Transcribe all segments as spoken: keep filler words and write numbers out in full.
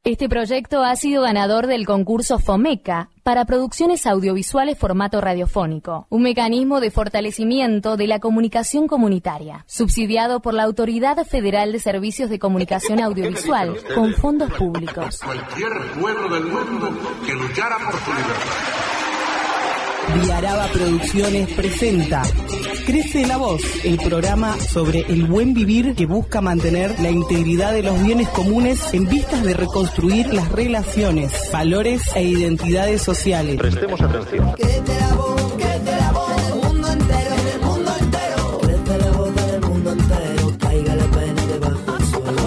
Este proyecto ha sido ganador del concurso FOMECA para producciones audiovisuales formato radiofónico, un mecanismo de fortalecimiento de la comunicación comunitaria, subsidiado por la Autoridad Federal de Servicios de Comunicación Audiovisual con fondos públicos. Cualquier pueblo del mundo que luchara por su libertad. Viaraba Producciones presenta Crece la Voz, el programa sobre el buen vivir que busca mantener la integridad de los bienes comunes en vistas de reconstruir las relaciones, valores e identidades sociales. Prestemos atención. Crece la voz, crece la voz del mundo entero, del mundo entero. Crece la voz del mundo entero, caiga la pena debajo del suelo.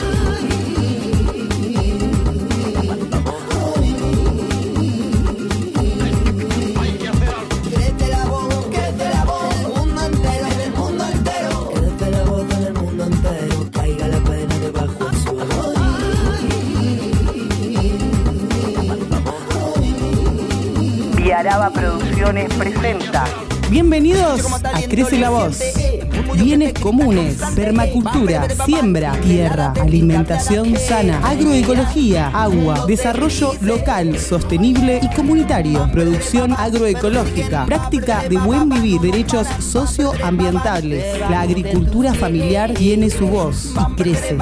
Crece la voz, crece la voz del mundo entero, del mundo entero. Crece la voz del mundo entero, caiga la pena debajo del suelo. Viaraba Producciones presenta. Bienvenidos a Crece la Voz. Bienes comunes, permacultura, siembra, tierra, alimentación sana, agroecología, agua, desarrollo local, sostenible y comunitario, producción agroecológica, práctica de buen vivir, derechos socioambientales. La agricultura familiar tiene su voz y crece.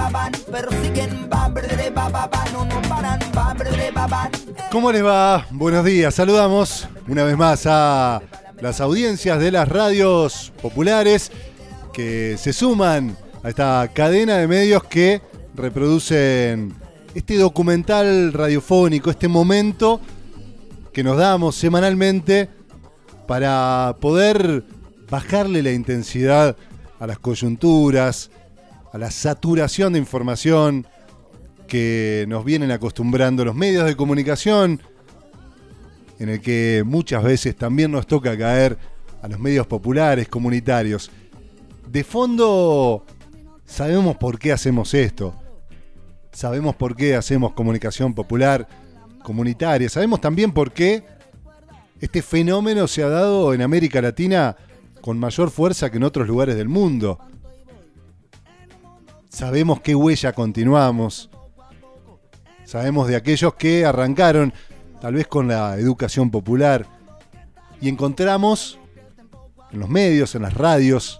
¿Cómo les va? Buenos días. Saludamos una vez más a las audiencias de las radios populares que se suman a esta cadena de medios que reproducen este documental radiofónico, este momento que nos damos semanalmente para poder bajarle la intensidad a las coyunturas, a la saturación de información que nos vienen acostumbrando los medios de comunicación, en el que muchas veces también nos toca caer a los medios populares, comunitarios. De fondo sabemos por qué hacemos esto, sabemos por qué hacemos comunicación popular, comunitaria, sabemos también por qué este fenómeno se ha dado en América Latina con mayor fuerza que en otros lugares del mundo. Sabemos qué huella continuamos, sabemos de aquellos que arrancaron tal vez con la educación popular y encontramos en los medios, en las radios,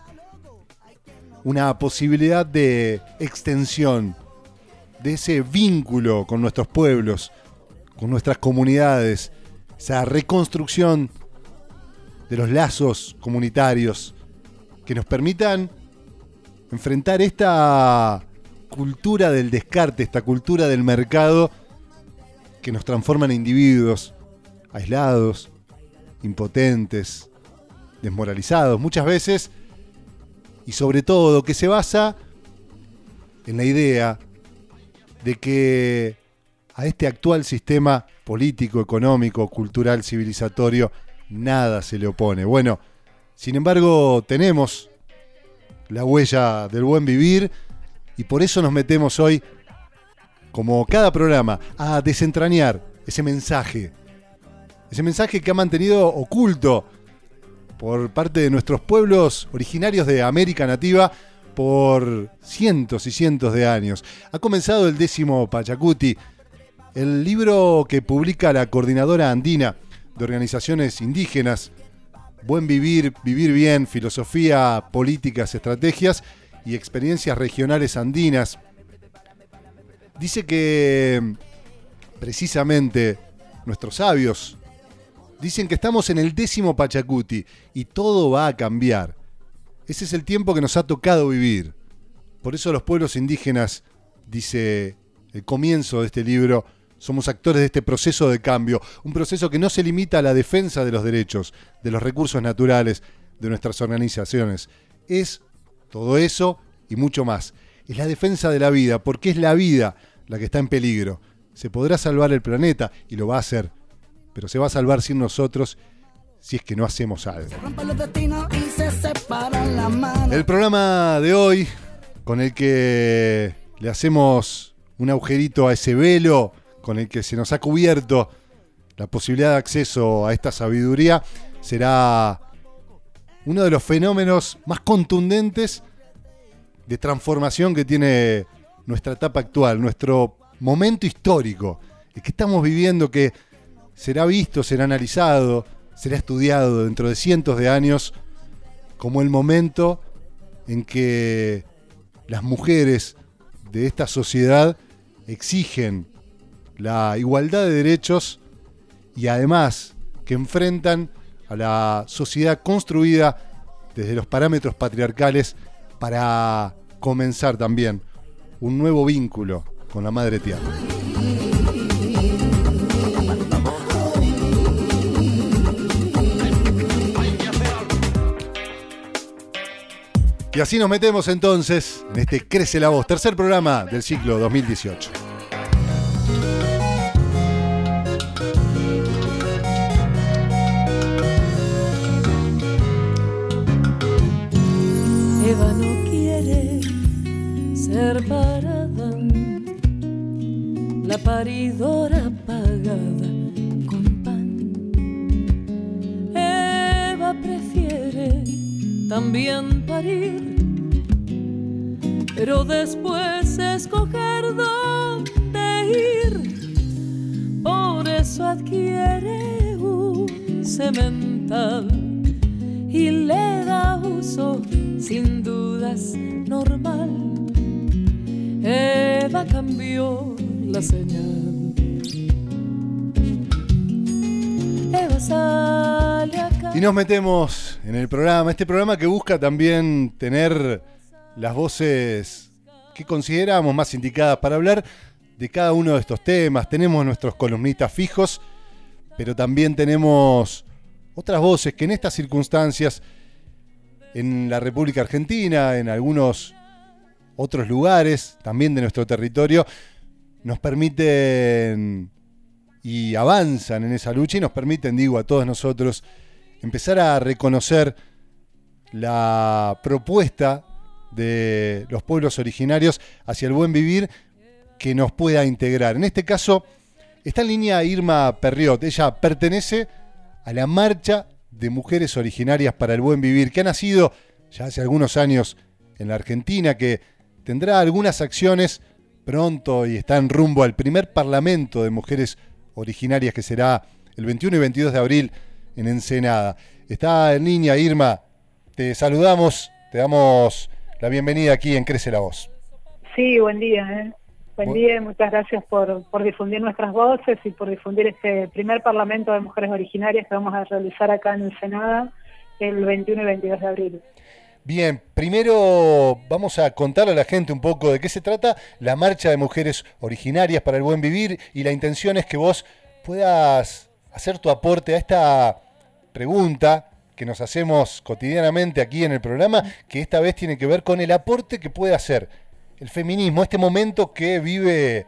una posibilidad de extensión de ese vínculo con nuestros pueblos, con nuestras comunidades, esa reconstrucción de los lazos comunitarios que nos permitan enfrentar esta cultura del descarte, esta cultura del mercado que nos transforma en individuos aislados, impotentes, desmoralizados, muchas veces, y sobre todo que se basa en la idea de que a este actual sistema político, económico, cultural, civilizatorio, nada se le opone. Bueno, sin embargo, tenemos la huella del buen vivir y por eso nos metemos hoy, como cada programa, a desentrañar ese mensaje, ese mensaje que ha mantenido oculto por parte de nuestros pueblos originarios de América Nativa por cientos y cientos de años. Ha comenzado el décimo Pachacuti, el libro que publica la Coordinadora Andina de Organizaciones Indígenas, Buen Vivir, Vivir Bien, Filosofía, Políticas, Estrategias y Experiencias Regionales Andinas. Dice que precisamente nuestros sabios dicen que estamos en el décimo Pachacuti y todo va a cambiar. Ese es el tiempo que nos ha tocado vivir. Por eso los pueblos indígenas, dice el comienzo de este libro, somos actores de este proceso de cambio. Un proceso que no se limita a la defensa de los derechos, de los recursos naturales, de nuestras organizaciones. Es todo eso y mucho más. Es la defensa de la vida, porque es la vida la que está en peligro. Se podrá salvar el planeta y lo va a hacer, pero se va a salvar sin nosotros si es que no hacemos algo. El programa de hoy, con el que le hacemos un agujerito a ese velo con el que se nos ha cubierto la posibilidad de acceso a esta sabiduría, será uno de los fenómenos más contundentes de transformación que tiene nuestra etapa actual, nuestro momento histórico, el que estamos viviendo, que será visto, será analizado, será estudiado dentro de cientos de años como el momento en que las mujeres de esta sociedad exigen la igualdad de derechos y además que enfrentan a la sociedad construida desde los parámetros patriarcales para comenzar también un nuevo vínculo con la Madre Tierra. Y así nos metemos entonces en este Crece la Voz, tercer programa del ciclo dos mil dieciocho. Eva no quiere ser parada, la paridora pagada con pan. Eva prefiere también parir, pero después escoger dónde ir. Por eso adquiere un semental y le da uso sin dudas normal. Eva cambió la señal. Eva sale acá. Y nos metemos en el programa, este programa que busca también tener las voces que consideramos más indicadas para hablar de cada uno de estos temas. Tenemos nuestros columnistas fijos, pero también tenemos otras voces que en estas circunstancias, en la República Argentina, en algunos otros lugares también de nuestro territorio, nos permiten y avanzan en esa lucha y nos permiten, digo, a todos nosotros empezar a reconocer la propuesta de los pueblos originarios hacia el buen vivir que nos pueda integrar. En este caso está en línea Irma Perriot. Ella pertenece a la Marcha de Mujeres Originarias para el Buen Vivir, que ha nacido ya hace algunos años en la Argentina, que tendrá algunas acciones pronto y está en rumbo al primer Parlamento de Mujeres Originarias, que será el veintiuno y veintidós de abril en Ensenada. Está en línea Irma, te saludamos, te damos la bienvenida aquí en Crece la Voz. Sí, buen día, ¿eh? Buen día y muchas gracias por, por difundir nuestras voces y por difundir este primer Parlamento de Mujeres Originarias que vamos a realizar acá en Ensenada el veintiuno y veintidós de abril. Bien, primero vamos a contarle a la gente un poco de qué se trata la Marcha de Mujeres Originarias para el Buen Vivir, y la intención es que vos puedas hacer tu aporte a esta pregunta que nos hacemos cotidianamente aquí en el programa, que esta vez tiene que ver con el aporte que puede hacer el feminismo, este momento que vive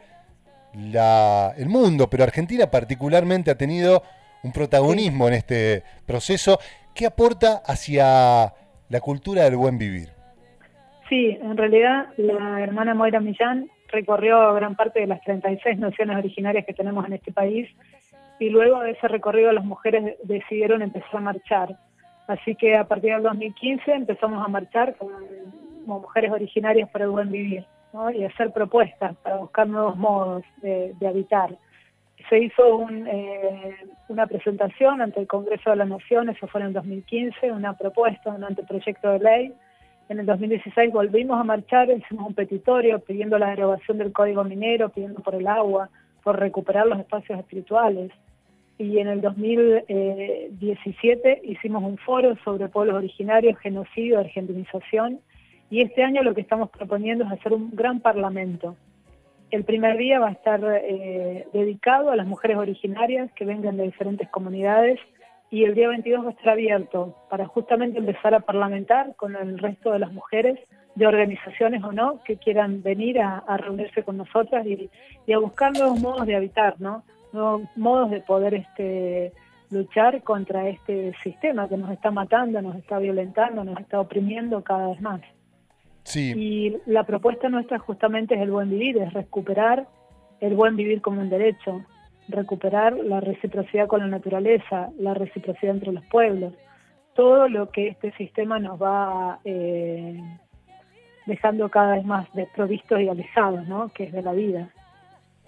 la, el mundo, pero Argentina particularmente ha tenido un protagonismo en este proceso. ¿Qué aporta hacia la cultura del buen vivir? Sí, en realidad la hermana Moira Millán recorrió gran parte de las treinta y seis naciones originarias que tenemos en este país, y luego de ese recorrido las mujeres decidieron empezar a marchar. Así que a partir del dos mil quince empezamos a marchar como, como mujeres originarias para el buen vivir, ¿no? Y hacer propuestas para buscar nuevos modos de, de habitar. Se hizo un, eh, una presentación ante el Congreso de la Nación, eso fue en el dos mil quince, una propuesta, un anteproyecto de ley. En el dos mil dieciséis volvimos a marchar, hicimos un petitorio pidiendo la derogación del Código Minero, pidiendo por el agua, por recuperar los espacios espirituales. Y en el dos mil diecisiete hicimos un foro sobre pueblos originarios, genocidio, argentinización, y este año lo que estamos proponiendo es hacer un gran parlamento. El primer día va a estar eh, dedicado a las mujeres originarias que vengan de diferentes comunidades, y el día veintidós va a estar abierto para justamente empezar a parlamentar con el resto de las mujeres de organizaciones o no que quieran venir a, a reunirse con nosotras y, y a buscar nuevos modos de habitar, ¿no? Nuevos modos de poder este, luchar contra este sistema que nos está matando, nos está violentando, nos está oprimiendo cada vez más. Sí. Y la propuesta nuestra justamente es el buen vivir, es recuperar el buen vivir como un derecho, recuperar la reciprocidad con la naturaleza, la reciprocidad entre los pueblos, todo lo que este sistema nos va eh, dejando cada vez más desprovistos y alejados, ¿no? Que es de la vida.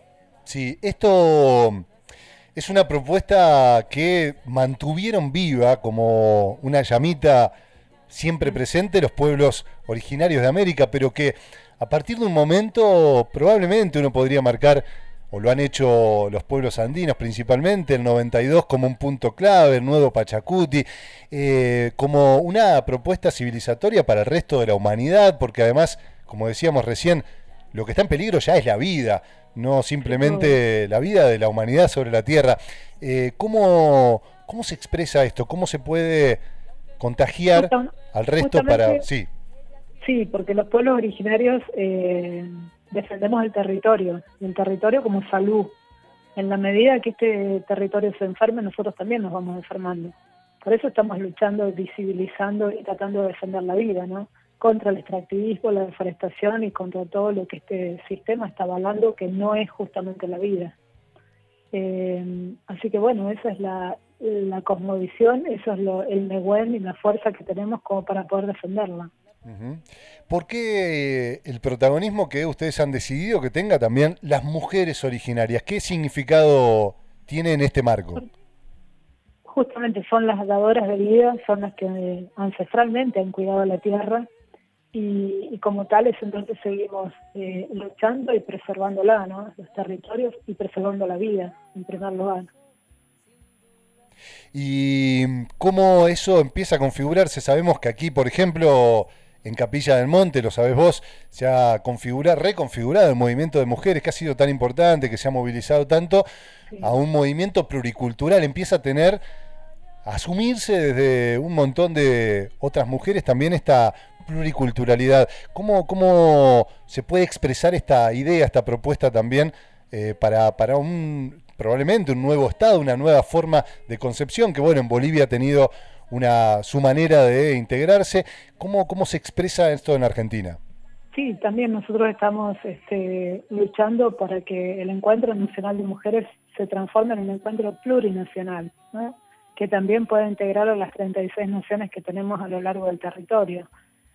Sí, esto es una propuesta que mantuvieron viva como una llamita siempre presente los pueblos originarios de América, pero que a partir de un momento probablemente uno podría marcar, o lo han hecho los pueblos andinos principalmente, el noventa y dos como un punto clave, el nuevo Pachacuti, eh, como una propuesta civilizatoria para el resto de la humanidad, porque además, como decíamos recién, lo que está en peligro ya es la vida, no simplemente la vida de la humanidad sobre la Tierra. Eh, ¿cómo, ¿Cómo se expresa esto? ¿Cómo se puede contagiar Justam, al resto para...? Sí. Sí, porque los pueblos originarios eh, defendemos el territorio, el territorio como salud. En la medida que este territorio se enferme, nosotros también nos vamos enfermando. Por eso estamos luchando, visibilizando y tratando de defender la vida, ¿no? Contra el extractivismo, la deforestación y contra todo lo que este sistema está avalando, que no es justamente la vida. Eh, así que bueno, esa es la, la cosmovisión, eso es lo, el Nehuen y la fuerza que tenemos como para poder defenderla. Uh-huh. ¿Por qué el protagonismo que ustedes han decidido que tenga también las mujeres originarias? ¿Qué significado tiene en este marco? Justamente son las dadoras de vida, son las que ancestralmente han cuidado la tierra y, y como tales entonces seguimos eh, luchando y preservándola, ¿no? Los territorios y preservando la vida en primer lugar. ¿Y cómo eso empieza a configurarse? Sabemos que aquí, por ejemplo, en Capilla del Monte, lo sabés vos, se ha configurado, reconfigurado el movimiento de mujeres que ha sido tan importante, que se ha movilizado tanto, sí, a un movimiento pluricultural. Empieza a tener, a asumirse desde un montón de otras mujeres también esta pluriculturalidad. ¿Cómo, cómo se puede expresar esta idea, esta propuesta también eh, para, para un probablemente un nuevo Estado, una nueva forma de concepción, que bueno, en Bolivia ha tenido una su manera de integrarse? ¿Cómo, cómo se expresa esto en Argentina? Sí, también nosotros estamos este, luchando para que el Encuentro Nacional de Mujeres se transforme en un encuentro plurinacional, ¿no? Que también pueda integrar a las treinta y seis naciones que tenemos a lo largo del territorio.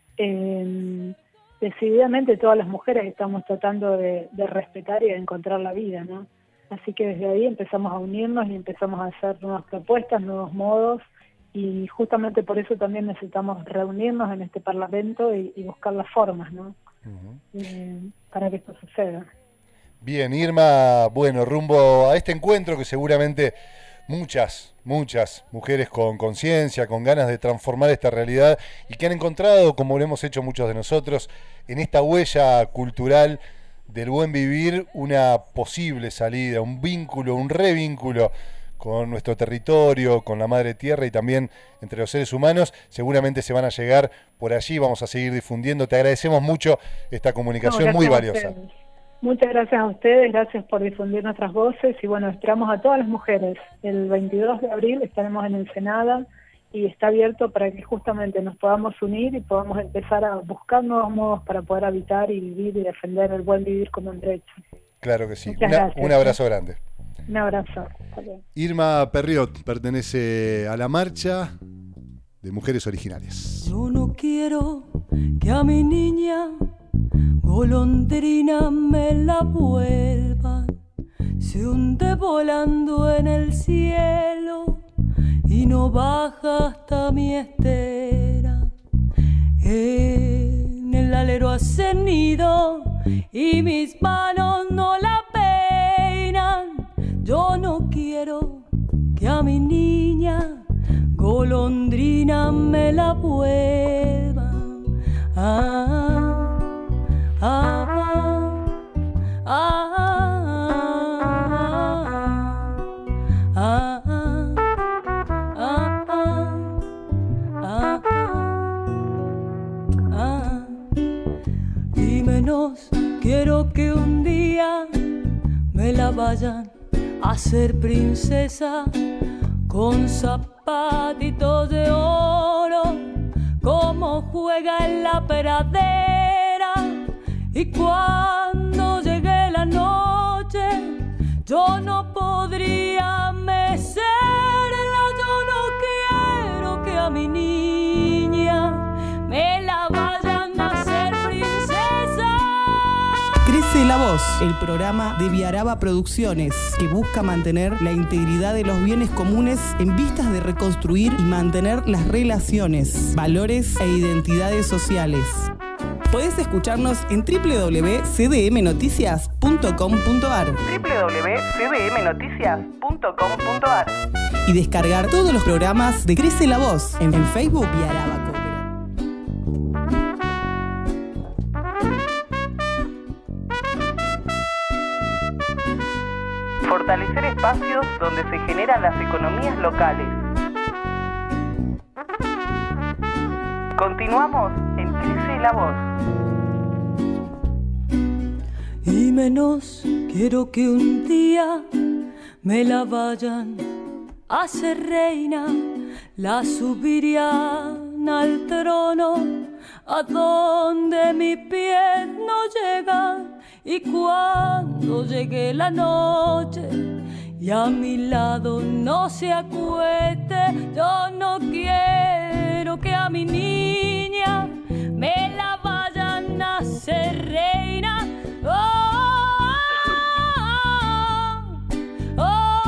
Eh, decididamente todas las mujeres estamos tratando de, de respetar y de encontrar la vida, ¿no? Así que desde ahí empezamos a unirnos y empezamos a hacer nuevas propuestas, nuevos modos, y justamente por eso también necesitamos reunirnos en este Parlamento y, y buscar las formas, ¿no? Uh-huh. eh, para que esto suceda. Bien, Irma, bueno, rumbo a este encuentro que seguramente muchas, muchas mujeres con conciencia, con ganas de transformar esta realidad y que han encontrado, como lo hemos hecho muchos de nosotros, en esta huella cultural del buen vivir, una posible salida, un vínculo, un revínculo con nuestro territorio, con la madre tierra y también entre los seres humanos. Seguramente se van a llegar por allí, vamos a seguir difundiendo. Te agradecemos mucho esta comunicación, no, muy valiosa. Muchas gracias a ustedes, gracias por difundir nuestras voces y bueno, esperamos a todas las mujeres. El veintidós de abril estaremos en Ensenada y está abierto para que justamente nos podamos unir y podamos empezar a buscar nuevos modos para poder habitar y vivir y defender el buen vivir como un derecho. Claro que sí. Una, un abrazo grande. Un abrazo. Irma Perriot pertenece a la marcha de mujeres originarias. Yo no quiero que a mi niña golondrina me la vuelvan, se hunde volando en el cielo y no baja hasta mi estera. En el alero hace nido y mis manos no la peinan. Yo no quiero que a mi niña golondrina me la vuelvan. Ah, ah, ah, ah, ah, ah, ah, ah. Y menos quiero que un día me la vayan a ser princesa con zapatitos de oro, como juega en la pradera. Y cuando llegue la noche, yo no podría mecerla. Yo no quiero que a mi niña me la vayan a hacer princesa. Crece la voz. el programa de Viaraba Producciones, que busca mantener la integridad de los bienes comunes en vistas de reconstruir y mantener las relaciones, valores e identidades sociales. Podés escucharnos en doble u doble u doble u punto c d m noticias punto com punto a r doble u doble u doble u punto c d m noticias punto com punto a r y descargar todos los programas de Crece la Voz en, en Facebook Viaraba Cooperativa. Fortalecer espacios donde se generan las economías locales. Continuamos en Crece la Voz. Y menos quiero que un día me la vayan a ser reina, la subirían al trono a donde mis pies no llegan. Y cuando llegue la noche y a mi lado no se acueste, yo no quiero que a mi niña me la vayan a hacer reina. Oh, oh,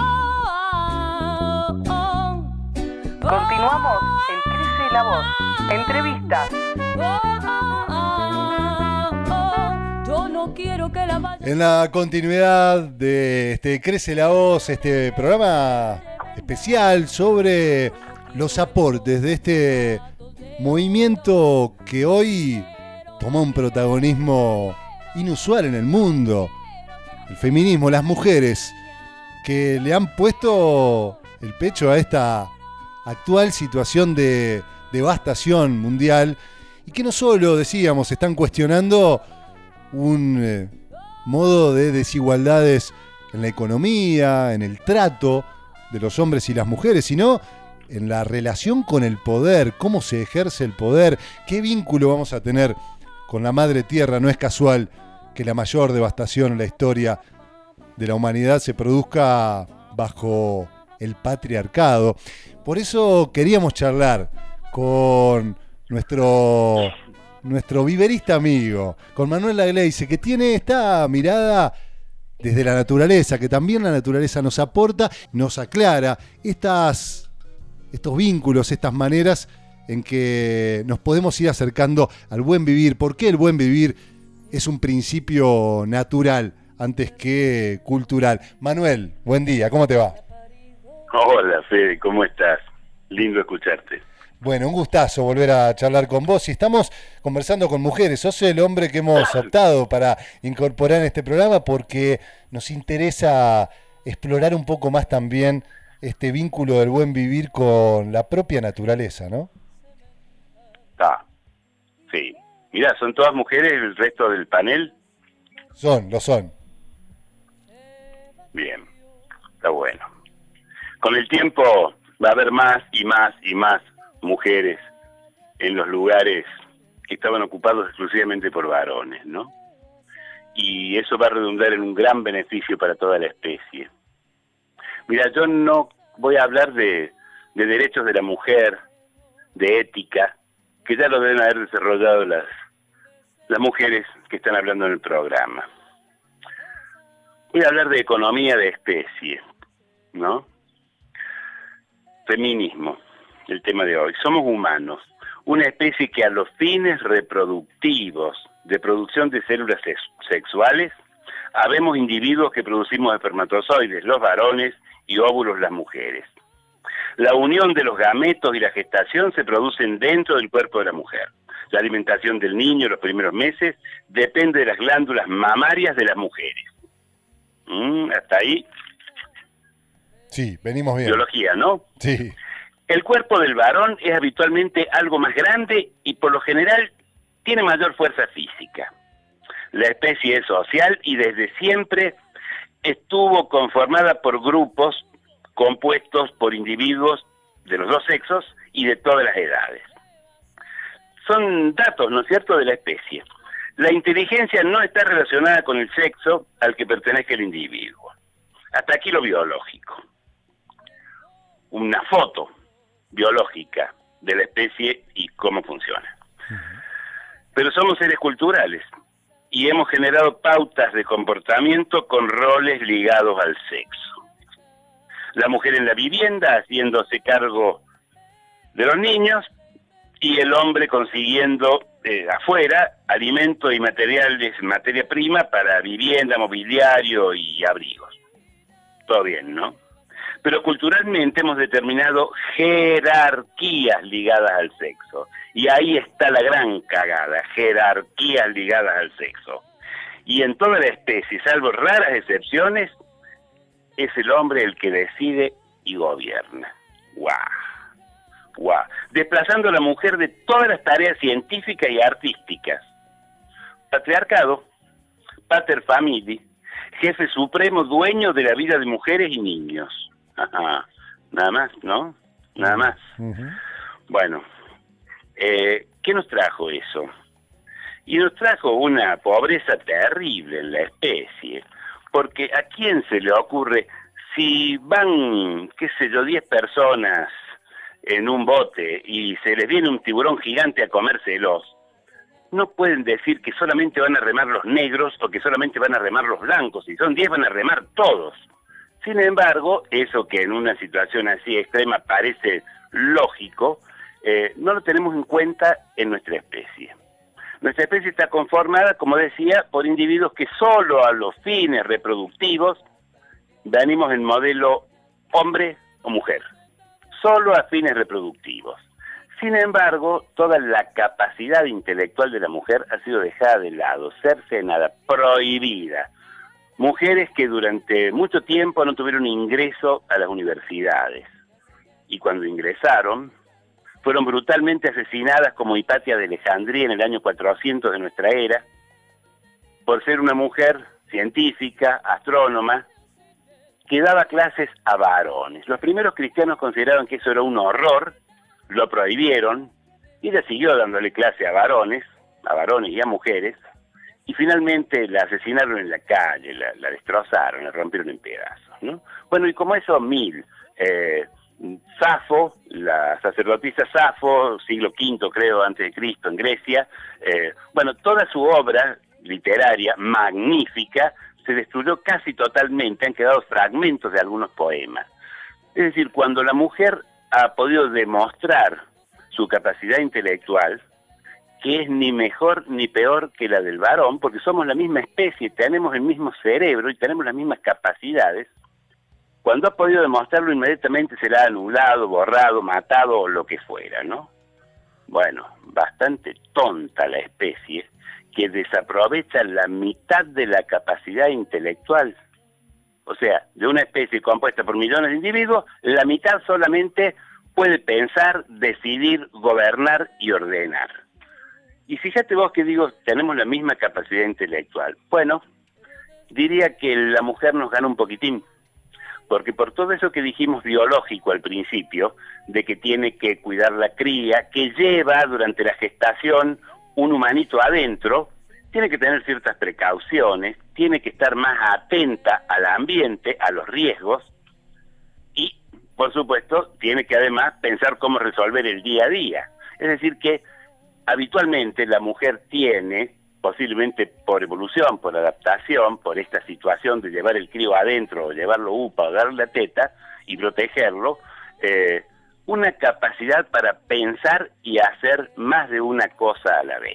oh, oh, oh. Continuamos en Crece la Voz. Entrevistas. Oh, oh, oh, oh. Yo no quiero que la vayan. En la continuidad de este Crece la Voz, este programa especial sobre los aportes de este movimiento que hoy toma un protagonismo inusual en el mundo, el feminismo, las mujeres que le han puesto el pecho a esta actual situación de devastación mundial y que no solo, decíamos, están cuestionando un eh, modo de desigualdades en la economía, en el trato de los hombres y las mujeres, sino en la relación con el poder, cómo se ejerce el poder, qué vínculo vamos a tener con la madre tierra. No es casual que la mayor devastación en la historia de la humanidad se produzca bajo el patriarcado. Por eso queríamos charlar con nuestro, nuestro viverista amigo, con Manuel Lagleize, que tiene esta mirada desde la naturaleza, que también la naturaleza nos aporta, nos aclara estas, estos vínculos, estas maneras en que nos podemos ir acercando al buen vivir. ¿Por qué el buen vivir es un principio natural antes que cultural? Manuel, buen día, ¿cómo te va? Hola, Fede, ¿cómo estás? Lindo escucharte. Bueno, un gustazo volver a charlar con vos. Y estamos conversando con mujeres. Sos el hombre que hemos optado para incorporar en este programa porque nos interesa explorar un poco más también este vínculo del buen vivir con la propia naturaleza, ¿no? Ah, sí. Mirá, ¿son todas mujeres el resto del panel? Son, lo son. Bien, está bueno. Con el tiempo va a haber más y más y más mujeres en los lugares que estaban ocupados exclusivamente por varones, ¿no? Y eso va a redundar en un gran beneficio para toda la especie. Mira, yo no voy a hablar de, de derechos de la mujer, de ética, que ya lo deben haber desarrollado las, las mujeres que están hablando en el programa. Voy a hablar de economía de especie, ¿no? Feminismo, el tema de hoy. Somos humanos, una especie que a los fines reproductivos de producción de células sex- sexuales, habemos individuos que producimos espermatozoides, los varones, y óvulos, las mujeres. La unión de los gametos y la gestación se producen dentro del cuerpo de la mujer. La alimentación del niño en los primeros meses depende de las glándulas mamarias de las mujeres. Mm, hasta ahí. Sí, venimos bien. Biología, ¿no? Sí. El cuerpo del varón es habitualmente algo más grande y por lo general tiene mayor fuerza física. La especie es social y desde siempre estuvo conformada por grupos compuestos por individuos de los dos sexos y de todas las edades. Son datos, ¿no es cierto?, de la especie. La inteligencia no está relacionada con el sexo al que pertenezca el individuo. Hasta aquí lo biológico. Una foto biológica de la especie y cómo funciona. Uh-huh. Pero somos seres culturales y hemos generado pautas de comportamiento con roles ligados al sexo. La mujer en la vivienda haciéndose cargo de los niños y el hombre consiguiendo eh, afuera alimento y materiales, materia prima para vivienda, mobiliario y abrigos. Todo bien, ¿no? Pero culturalmente hemos determinado jerarquías ligadas al sexo. Y ahí está la gran cagada, jerarquías ligadas al sexo. Y en toda la especie, salvo raras excepciones, es el hombre el que decide y gobierna. ¡Guau! ¡Guau! Desplazando a la mujer de todas las tareas científicas y artísticas. Patriarcado, pater familia, jefe supremo, dueño de la vida de mujeres y niños. Ajá. Nada más, ¿no? Nada más. Uh-huh. Bueno, eh, ¿qué nos trajo eso? Y nos trajo una pobreza terrible en la especie, porque ¿a quién se le ocurre, si van, qué sé yo, diez personas en un bote y se les viene un tiburón gigante a comérselos, no pueden decir que solamente van a remar los negros o que solamente van a remar los blancos? Si son diez van a remar todos. Sin embargo, eso que en una situación así extrema parece lógico, eh, no lo tenemos en cuenta en nuestra especie. Nuestra especie está conformada, como decía, por individuos que solo a los fines reproductivos venimos en modelo hombre o mujer, solo a fines reproductivos. Sin embargo, toda la capacidad intelectual de la mujer ha sido dejada de lado, cercenada, prohibida. Mujeres que durante mucho tiempo no tuvieron ingreso a las universidades. Y cuando ingresaron, fueron brutalmente asesinadas como Hipatia de Alejandría en el año cuatrocientos de nuestra era, por ser una mujer científica, astrónoma, que daba clases a varones. Los primeros cristianos consideraron que eso era un horror, lo prohibieron, y ella siguió dándole clase a varones, a varones y a mujeres, y finalmente la asesinaron en la calle, la, la destrozaron, la rompieron en pedazos, ¿no? Bueno, y como eso, mil. Eh, Safo, la sacerdotisa Safo, siglo quinto creo, antes de Cristo, en Grecia, eh, bueno, toda su obra literaria, magnífica, se destruyó casi totalmente, han quedado fragmentos de algunos poemas. Es decir, cuando la mujer ha podido demostrar su capacidad intelectual, que es ni mejor ni peor que la del varón, porque somos la misma especie, tenemos el mismo cerebro y tenemos las mismas capacidades, cuando ha podido demostrarlo inmediatamente será anulado, borrado, matado o lo que fuera, ¿no? Bueno, bastante tonta la especie que desaprovecha la mitad de la capacidad intelectual. O sea, de una especie compuesta por millones de individuos, la mitad solamente puede pensar, decidir, gobernar y ordenar. Y fíjate vos que digo, tenemos la misma capacidad intelectual. Bueno, diría que la mujer nos gana un poquitín, porque por todo eso que dijimos biológico al principio, de que tiene que cuidar la cría, que lleva durante la gestación un humanito adentro, tiene que tener ciertas precauciones, tiene que estar más atenta al ambiente, a los riesgos, y, por supuesto, tiene que además pensar cómo resolver el día a día. Es decir que, habitualmente, la mujer tiene, posiblemente por evolución, por adaptación, por esta situación de llevar el crío adentro, o llevarlo upa, o darle la teta, y protegerlo, eh, una capacidad para pensar y hacer más de una cosa a la vez.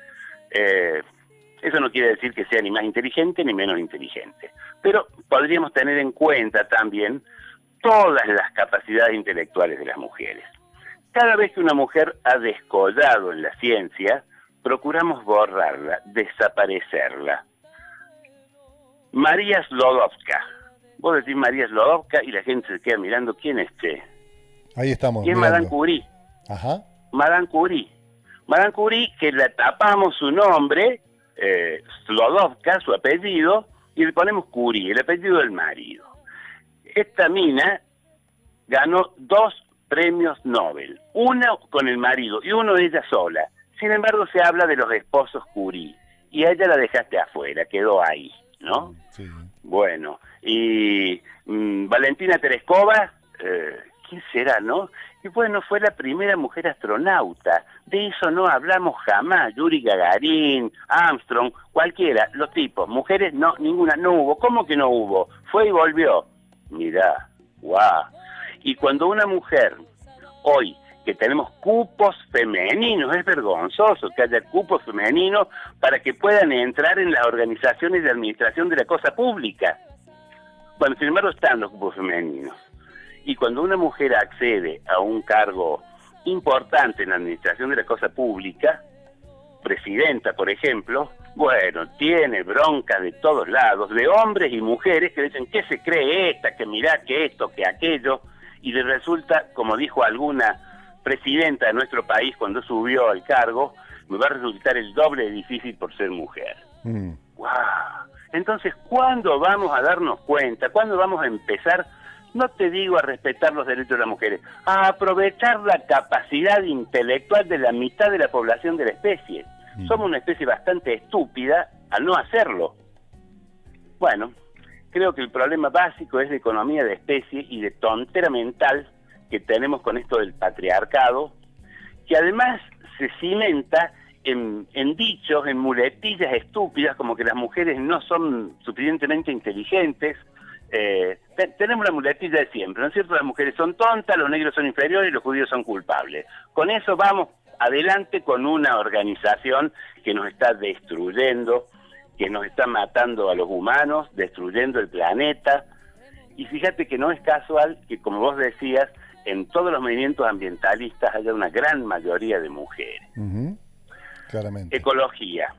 Eh, eso no quiere decir que sea ni más inteligente ni menos inteligente, pero podríamos tener en cuenta también todas las capacidades intelectuales de las mujeres. Cada vez que una mujer ha descollado en la ciencia, procuramos borrarla, desaparecerla. María Sklodowska. Vos decís María Sklodowska y la gente se queda mirando, ¿quién es este? Ahí estamos. ¿Quién es Madame Curie? Ajá. Madame Curie. Madame Curie, que le tapamos su nombre, eh, Sklodowska, su apellido, y le ponemos Curie, el apellido del marido. Esta mina ganó dos premios Nobel, uno con el marido y uno ella sola. Sin embargo, se habla de los esposos Curie, y a ella la dejaste afuera, quedó ahí, ¿no? Sí. Bueno, y mmm, Valentina Tereskova, eh, ¿quién será, no? Y bueno, fue la primera mujer astronauta. De eso no hablamos jamás. Yuri Gagarin, Armstrong, cualquiera, los tipos. Mujeres, no, ninguna, no hubo. ¿Cómo que no hubo? Fue y volvió. Mirá, guau. Y cuando una mujer, hoy, que tenemos cupos femeninos, es vergonzoso que haya cupos femeninos para que puedan entrar en las organizaciones de administración de la cosa pública. Bueno, sin embargo, están los cupos femeninos. Y cuando una mujer accede a un cargo importante en la administración de la cosa pública, presidenta, por ejemplo, bueno, tiene broncas de todos lados, de hombres y mujeres que dicen, ¿qué se cree esta? Que mirá, que esto, que aquello, y le resulta, como dijo alguna presidenta de nuestro país cuando subió al cargo, me va a resultar el doble de difícil por ser mujer. Mm. ¡Wow! Entonces, ¿cuándo vamos a darnos cuenta? ¿Cuándo vamos a empezar? No te digo a respetar los derechos de las mujeres, a aprovechar la capacidad intelectual de la mitad de la población de la especie. Mm. Somos una especie bastante estúpida al no hacerlo. Bueno, creo que el problema básico es de economía de especie y de tontera mental que tenemos con esto del patriarcado, que además se cimenta en, en dichos, en muletillas estúpidas, como que las mujeres no son suficientemente inteligentes. Eh, te, tenemos la muletilla de siempre, ¿no es cierto? Las mujeres son tontas, los negros son inferiores y los judíos son culpables. Con eso vamos adelante con una organización que nos está destruyendo, que nos está matando a los humanos, destruyendo el planeta. Y fíjate que no es casual que, como vos decías, en todos los movimientos ambientalistas haya una gran mayoría de mujeres. Uh-huh. Claramente. Ecología,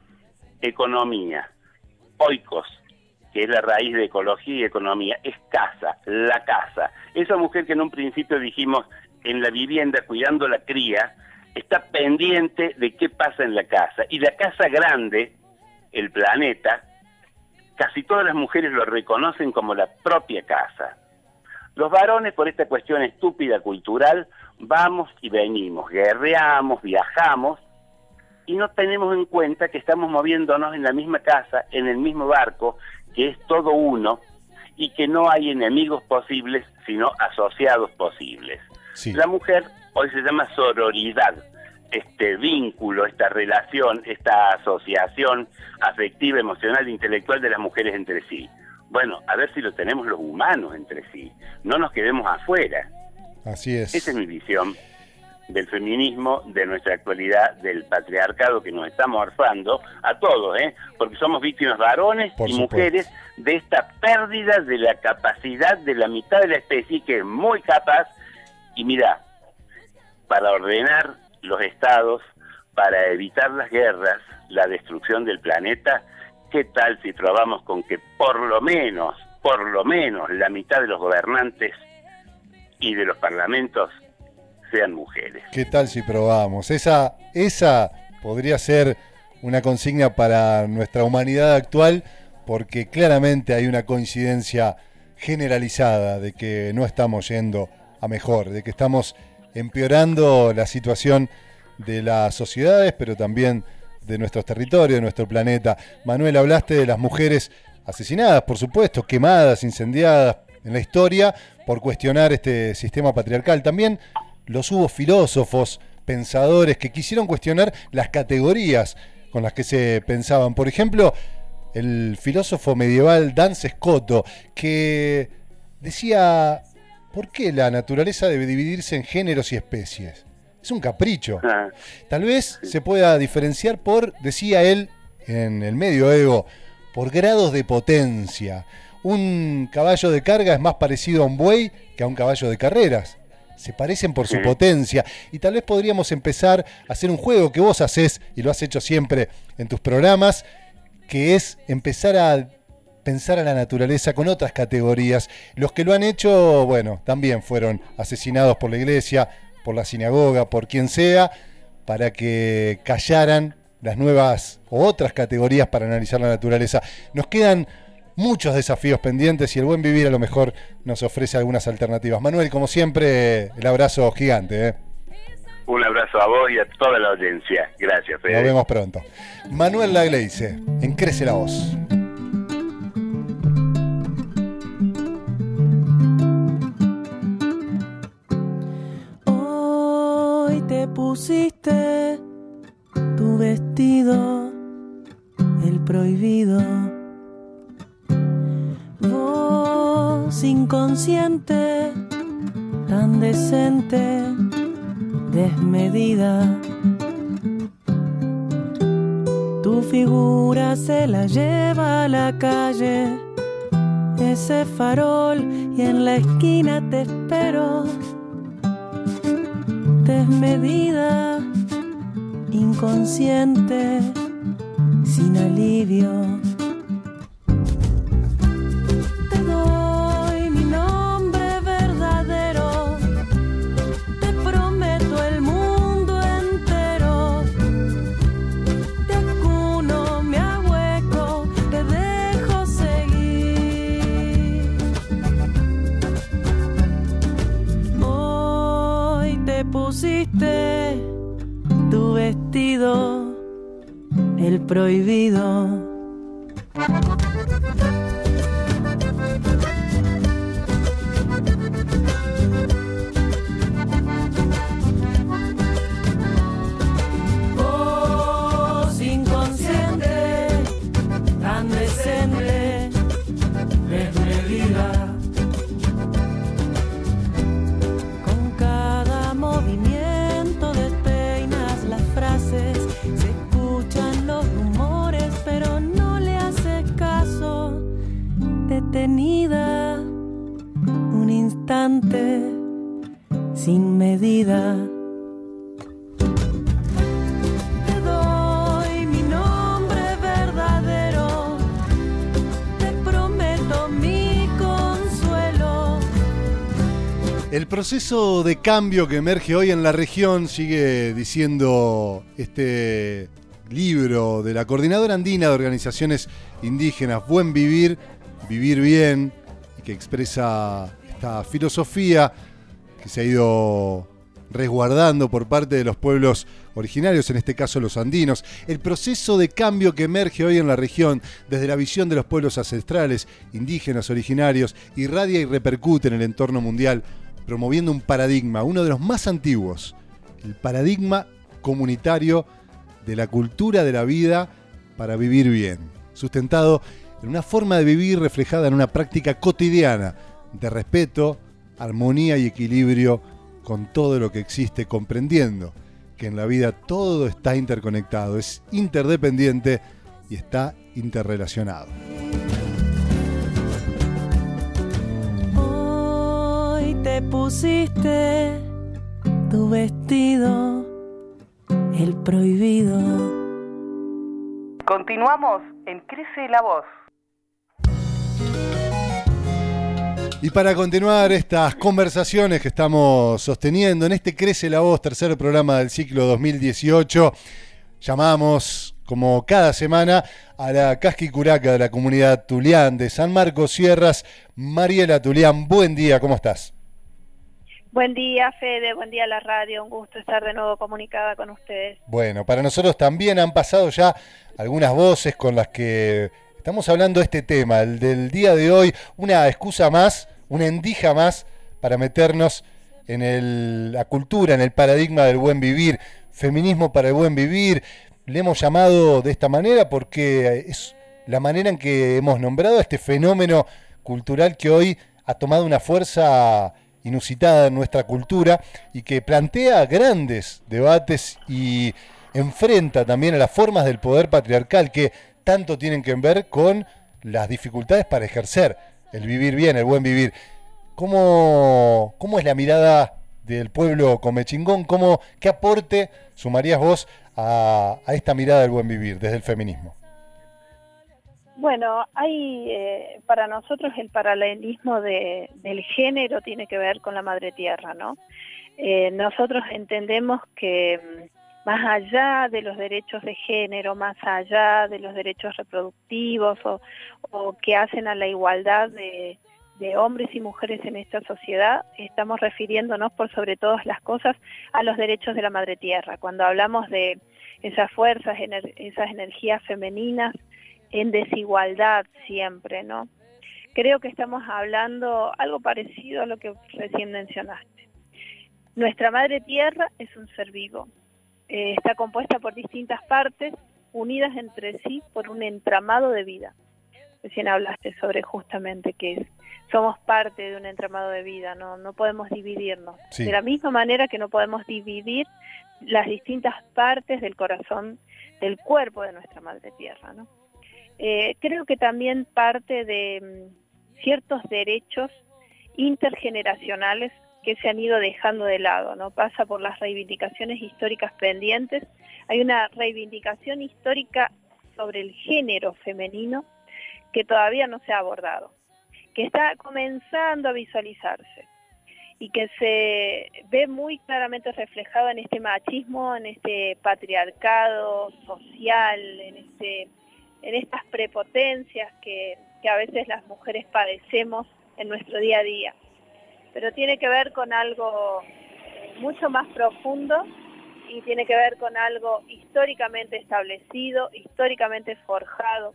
economía, oikos, que es la raíz de ecología y economía, es casa, la casa. Esa mujer que en un principio dijimos en la vivienda cuidando la cría, está pendiente de qué pasa en la casa. Y la casa grande, el planeta, casi todas las mujeres lo reconocen como la propia casa. Los varones, por esta cuestión estúpida cultural, vamos y venimos, guerreamos, viajamos, y no tenemos en cuenta que estamos moviéndonos en la misma casa, en el mismo barco, que es todo uno, y que no hay enemigos posibles, sino asociados posibles. Sí. La mujer hoy se llama sororidad, este vínculo, esta relación, esta asociación afectiva, emocional e intelectual de las mujeres entre sí. Bueno, a ver si lo tenemos los humanos entre sí, no nos quedemos afuera. Así es. Esa es mi visión del feminismo, de nuestra actualidad, del patriarcado que nos está morfando a todos, ¿eh? Porque somos víctimas varones Por y supuesto. mujeres de esta pérdida de la capacidad de la mitad de la especie, que es muy capaz, y mira, para ordenar los estados, para evitar las guerras, la destrucción del planeta, ¿qué tal si probamos con que por lo menos, por lo menos la mitad de los gobernantes y de los parlamentos sean mujeres? ¿Qué tal si probamos? Esa, esa podría ser una consigna para nuestra humanidad actual, porque claramente hay una coincidencia generalizada de que no estamos yendo a mejor, de que estamos empeorando la situación de las sociedades, pero también de nuestros territorios, de nuestro planeta. Manuel, hablaste de las mujeres asesinadas, por supuesto, quemadas, incendiadas en la historia por cuestionar este sistema patriarcal. También los hubo filósofos, pensadores que quisieron cuestionar las categorías con las que se pensaban. Por ejemplo, el filósofo medieval Duns Scoto, que decía, ¿por qué la naturaleza debe dividirse en géneros y especies? Es un capricho. Tal vez se pueda diferenciar por, decía él, en el medioevo, por grados de potencia. Un caballo de carga es más parecido a un buey que a un caballo de carreras. Se parecen por su potencia. Y tal vez podríamos empezar a hacer un juego que vos hacés, y lo has hecho siempre en tus programas, que es empezar a pensar a la naturaleza con otras categorías. Los que lo han hecho, bueno, también fueron asesinados por la iglesia, por la sinagoga, por quien sea, para que callaran las nuevas o otras categorías para analizar la naturaleza. Nos quedan muchos desafíos pendientes y el buen vivir a lo mejor nos ofrece algunas alternativas. Manuel, como siempre, el abrazo gigante, ¿eh? Un abrazo a vos y a toda la audiencia. Gracias, Fede. Nos vemos pronto. Manuel Lagleize, en Crece la Voz. pusiste tu vestido, el prohibido. Vos inconsciente, tan decente, desmedida. Tu figura se la lleva a la calle, ese farol, y en la esquina te espero. Desmedida, inconsciente, sin alivio. Te doy mi nombre verdadero, te prometo el mundo entero. Te acuno, me ahueco, te dejo seguir. Hoy te pusiste tu vestido, el prohibido. Vos inconsciente, tan decente, desmedida. Con cada movimiento despeinas las frases, se escuchan los rumores, pero no le haces caso. Detenida, un instante, sin medida. Te doy mi nombre verdadero, te prometo mi consuelo. El proceso de cambio que emerge hoy en la región, sigue diciendo este libro de la Coordinadora Andina de Organizaciones Indígenas, Buen Vivir, Vivir Bien, y que expresa esta filosofía que se ha ido resguardando por parte de los pueblos originarios, en este caso los andinos. El proceso de cambio que emerge hoy en la región desde la visión de los pueblos ancestrales, indígenas, originarios, irradia y repercute en el entorno mundial, promoviendo un paradigma, uno de los más antiguos, el paradigma comunitario de la cultura de la vida para vivir bien, sustentado en una forma de vivir reflejada en una práctica cotidiana de respeto, armonía y equilibrio con todo lo que existe, comprendiendo que en la vida todo está interconectado, es interdependiente y está interrelacionado. Hoy te pusiste tu vestido, el prohibido. Continuamos en Crece la Voz. Y para continuar estas conversaciones que estamos sosteniendo en este Crece la Voz, tercer programa del ciclo dos mil dieciocho, llamamos, como cada semana, a la casqui curaca de la comunidad Tulián de San Marcos Sierras. Mariela Tulián, buen día, ¿cómo estás? Buen día, Fede, buen día a la radio, un gusto estar de nuevo comunicada con ustedes. Bueno, para nosotros también han pasado ya algunas voces con las que estamos hablando de este tema, el del día de hoy, una excusa más, una endija más para meternos en el, la cultura, en el paradigma del buen vivir, feminismo para el buen vivir. Le hemos llamado de esta manera porque es la manera en que hemos nombrado a este fenómeno cultural que hoy ha tomado una fuerza inusitada en nuestra cultura y que plantea grandes debates y enfrenta también a las formas del poder patriarcal que tanto tienen que ver con las dificultades para ejercer el vivir bien, el buen vivir. ¿Cómo, cómo es la mirada del pueblo comechingón? ¿Cómo, ¿Qué aporte sumarías vos a, a esta mirada del buen vivir desde el feminismo? Bueno, hay eh, para nosotros el paralelismo de, del género tiene que ver con la madre tierra, ¿no? Eh, nosotros entendemos que más allá de los derechos de género, más allá de los derechos reproductivos o, o que hacen a la igualdad de, de hombres y mujeres en esta sociedad, estamos refiriéndonos por sobre todas las cosas a los derechos de la madre tierra. Cuando hablamos de esas fuerzas, ener, esas energías femeninas en desigualdad siempre, ¿no? Creo que estamos hablando algo parecido a lo que recién mencionaste. Nuestra madre tierra es un ser vivo, eh, está compuesta por distintas partes unidas entre sí por un entramado de vida. Recién hablaste sobre justamente que es, somos parte de un entramado de vida, no, no podemos dividirnos. Sí. De la misma manera que no podemos dividir las distintas partes del corazón, del cuerpo de nuestra madre tierra, ¿no? Eh, creo que también parte de mm, ciertos derechos intergeneracionales que se han ido dejando de lado, ¿no? Pasa por las reivindicaciones históricas pendientes. Hay una reivindicación histórica sobre el género femenino que todavía no se ha abordado, que está comenzando a visualizarse y que se ve muy claramente reflejado en este machismo, en este patriarcado social, en este, en estas prepotencias que, que a veces las mujeres padecemos en nuestro día a día. Pero tiene que ver con algo mucho más profundo y tiene que ver con algo históricamente establecido, históricamente forjado.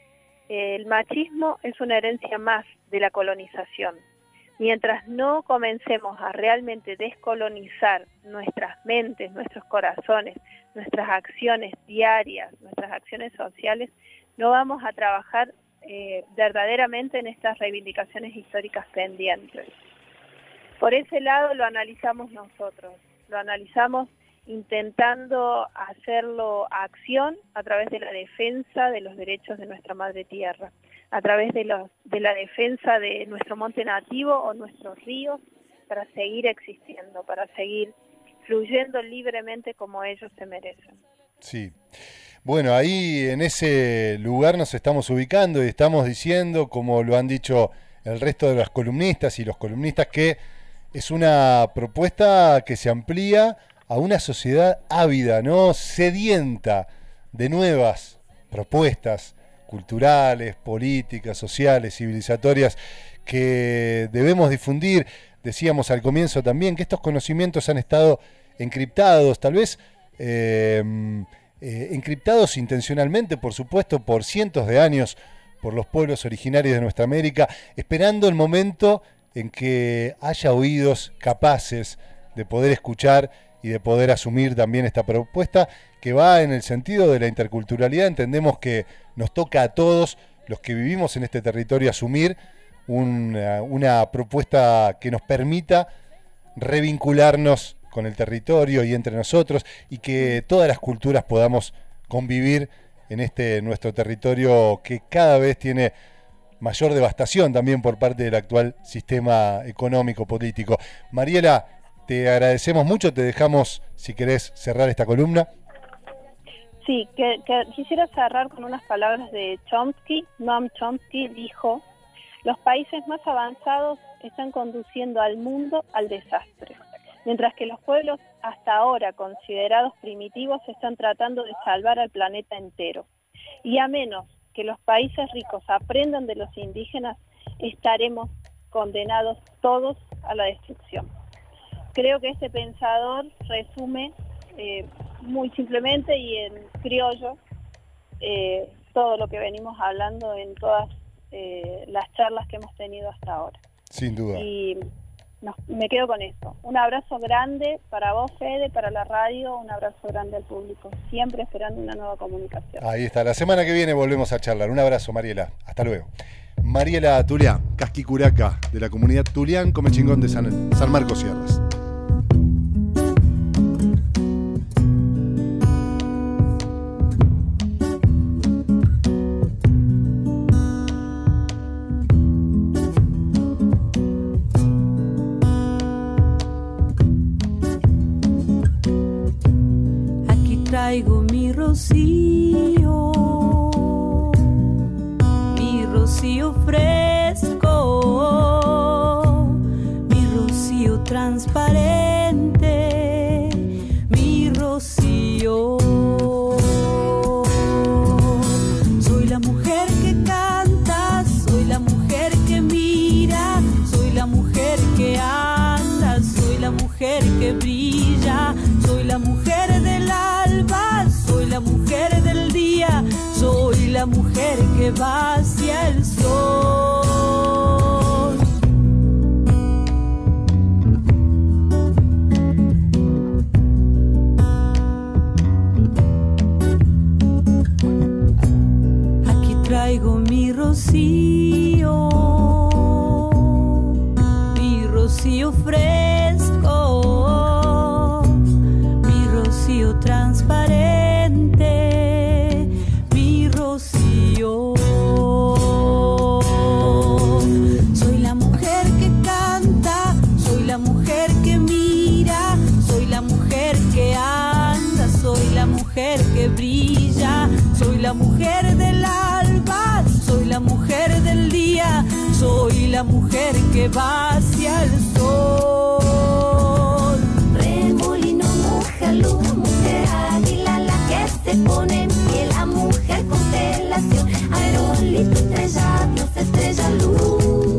El machismo es una herencia más de la colonización. Mientras no comencemos a realmente descolonizar nuestras mentes, nuestros corazones, nuestras acciones diarias, nuestras acciones sociales, no vamos a trabajar eh, verdaderamente en estas reivindicaciones históricas pendientes. Por ese lado lo analizamos nosotros, lo analizamos intentando hacerlo acción a través de la defensa de los derechos de nuestra madre tierra, a través de, los, de la defensa de nuestro monte nativo o nuestros ríos, para seguir existiendo, para seguir fluyendo libremente como ellos se merecen. Sí. Bueno, ahí en ese lugar nos estamos ubicando y estamos diciendo, como lo han dicho el resto de las columnistas y los columnistas, que es una propuesta que se amplía a una sociedad ávida, ¿no? Sedienta de nuevas propuestas culturales, políticas, sociales, civilizatorias, que debemos difundir. Decíamos al comienzo también que estos conocimientos han estado encriptados, tal vez eh, eh, encriptados intencionalmente, por supuesto, por cientos de años, por los pueblos originarios de nuestra América, esperando el momento en que haya oídos capaces de poder escuchar y de poder asumir también esta propuesta que va en el sentido de la interculturalidad. Entendemos que nos toca a todos los que vivimos en este territorio asumir una, una propuesta que nos permita revincularnos con el territorio y entre nosotros, y que todas las culturas podamos convivir en este nuestro territorio que cada vez tiene mayor devastación también por parte del actual sistema económico político. Mariela, te agradecemos mucho, te dejamos, si querés, cerrar esta columna. Sí, que, que quisiera cerrar con unas palabras de Chomsky. Noam Chomsky dijo: los países más avanzados están conduciendo al mundo al desastre, mientras que los pueblos hasta ahora considerados primitivos están tratando de salvar al planeta entero. Y a menos que los países ricos aprendan de los indígenas, estaremos condenados todos a la destrucción. Creo que este pensador resume eh, muy simplemente y en criollo eh, todo lo que venimos hablando en todas eh, las charlas que hemos tenido hasta ahora. Sin duda. Y no, me quedo con esto. Un abrazo grande para vos, Fede, para la radio, un abrazo grande al público, siempre esperando una nueva comunicación. Ahí está, la semana que viene volvemos a charlar. Un abrazo, Mariela, hasta luego. Mariela Tuliá, Casquicuraca, de la comunidad Tulián, Comechingón de San, San Marcos Sierras. Traigo mi rocío, mi rocío fresco, mi rocío transparente, mi rocío. Soy la mujer que canta, soy la mujer que mira, soy la mujer que anda, soy la mujer que brilla, soy la mujer del alba, soy la mujer del día, soy la mujer que va hacia el sol. la mujer que va hacia el sol. Remolino, mujer luz, mujer águila, la que se pone en pie, la mujer constelación, aerolito, estrella, Dios, estrella, luz.